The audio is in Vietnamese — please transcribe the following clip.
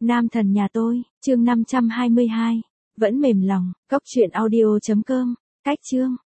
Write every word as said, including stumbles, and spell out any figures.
Nam thần nhà tôi, chương năm trăm hai mươi hai. Vẫn mềm lòng, cốc truyện audio chấm com. Cách chương.